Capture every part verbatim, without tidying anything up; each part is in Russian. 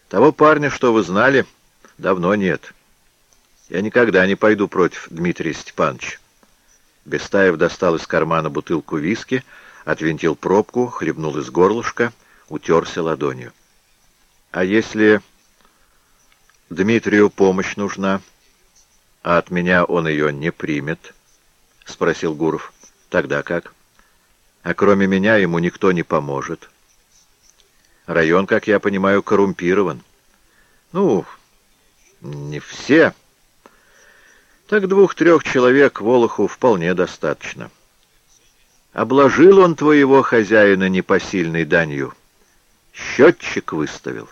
Того парня, что вы знали, давно нет. Я никогда не пойду против Дмитрия Степановича. Бестаев достал из кармана бутылку виски, отвинтил пробку, хлебнул из горлышка, утерся ладонью. А если Дмитрию помощь нужна, а от меня он ее не примет? — спросил Гуров. — Тогда как? А кроме меня ему никто не поможет. Район, как я понимаю, коррумпирован. Ну, не все. Так двух-трех человек Волоху вполне достаточно. Обложил он твоего хозяина непосильной данью. Счетчик выставил.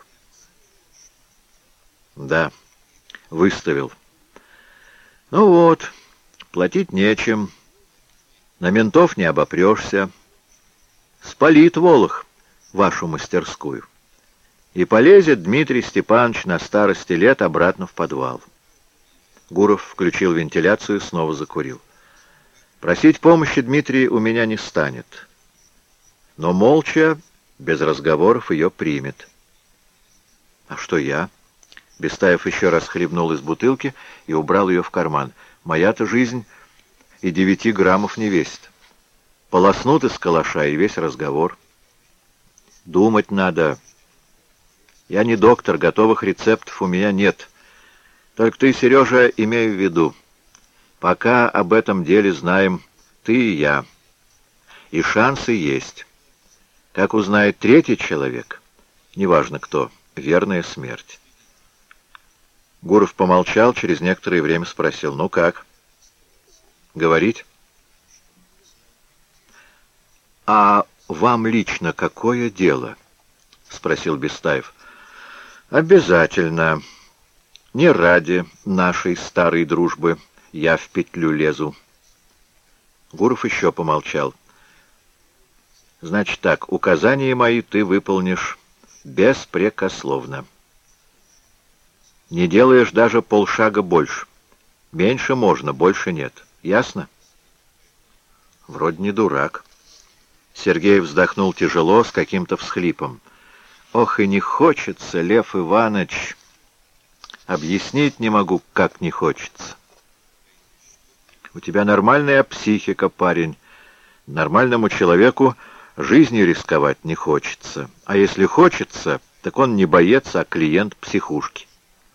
Да, выставил. Ну вот, платить нечем. На ментов не обопрешься. Спалит Волох вашу мастерскую. И полезет Дмитрий Степанович на старости лет обратно в подвал. Гуров включил вентиляцию, снова закурил. Просить помощи Дмитрий у меня не станет. Но молча, без разговоров, ее примет. А что я? Бестаев еще раз хлебнул из бутылки и убрал ее в карман. Моя-то жизнь и девяти граммов не весит. Полоснут из калаша, и весь разговор. Думать надо. Я не доктор, готовых рецептов у меня нет. Только ты, Сережа, имей в виду. Пока об этом деле знаем ты и я. И шансы есть. Как узнает третий человек, неважно кто, верная смерть. Гуров помолчал, через некоторое время спросил: ну как? Говорить? А вам лично какое дело? Спросил Бестаев. Обязательно. Не ради нашей старой дружбы я в петлю лезу. Гуров еще помолчал. Значит так, указания мои ты выполнишь беспрекословно. Не делаешь даже полшага больше. Меньше можно, больше нет. Ясно? Вроде не дурак. Сергей вздохнул тяжело, с каким-то всхлипом. Ох, и не хочется, Лев Иванович. Объяснить не могу, как не хочется. У тебя нормальная психика, парень. Нормальному человеку жизнью рисковать не хочется. А если хочется, так он не боец, а клиент психушки.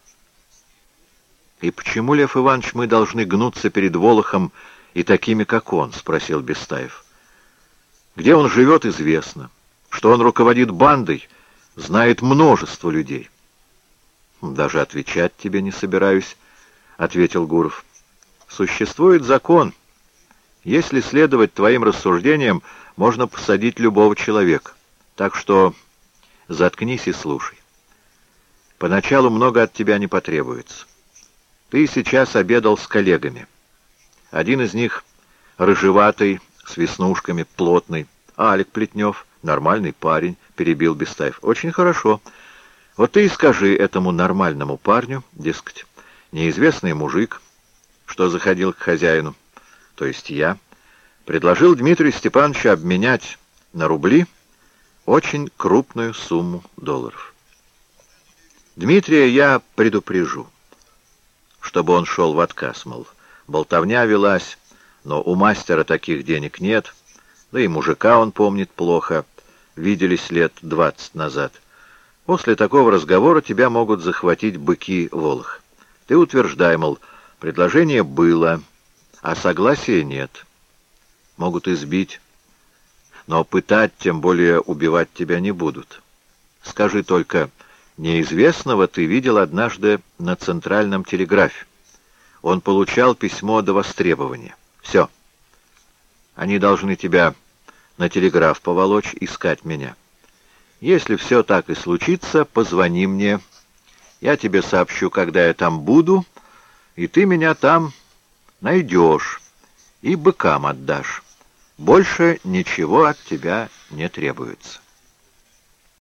«И почему, Лев Иванович, мы должны гнуться перед Волохом и такими, как он?» — спросил Бестаев. «Где он живет, известно. Что он руководит бандой, знает множество людей». «Даже отвечать тебе не собираюсь», — ответил Гуров. «Существует закон. Если следовать твоим рассуждениям, можно посадить любого человека. Так что заткнись и слушай. Поначалу много от тебя не потребуется. Ты сейчас обедал с коллегами. Один из них рыжеватый, с веснушками, плотный. Алик Плетнев, нормальный парень», — перебил Бестаев. «Очень хорошо. Вот ты и скажи этому нормальному парню, дескать, неизвестный мужик, что заходил к хозяину, то есть я, предложил Дмитрию Степановичу обменять на рубли очень крупную сумму долларов. Дмитрия я предупрежу, чтобы он шел в отказ, мол, болтовня велась, но у мастера таких денег нет, да и мужика он помнит плохо, виделись лет двадцать назад. После такого разговора тебя могут захватить быки Волох. Ты утверждай, мол, предложение было, а согласия нет. Могут избить, но пытать, тем более убивать тебя не будут. Скажи только, неизвестного ты видел однажды на центральном телеграфе. Он получал письмо до востребования. Все. Они должны тебя на телеграф поволочь, искать меня. Если все так и случится, позвони мне. Я тебе сообщу, когда я там буду, и ты меня там найдешь и быкам отдашь. Больше ничего от тебя не требуется.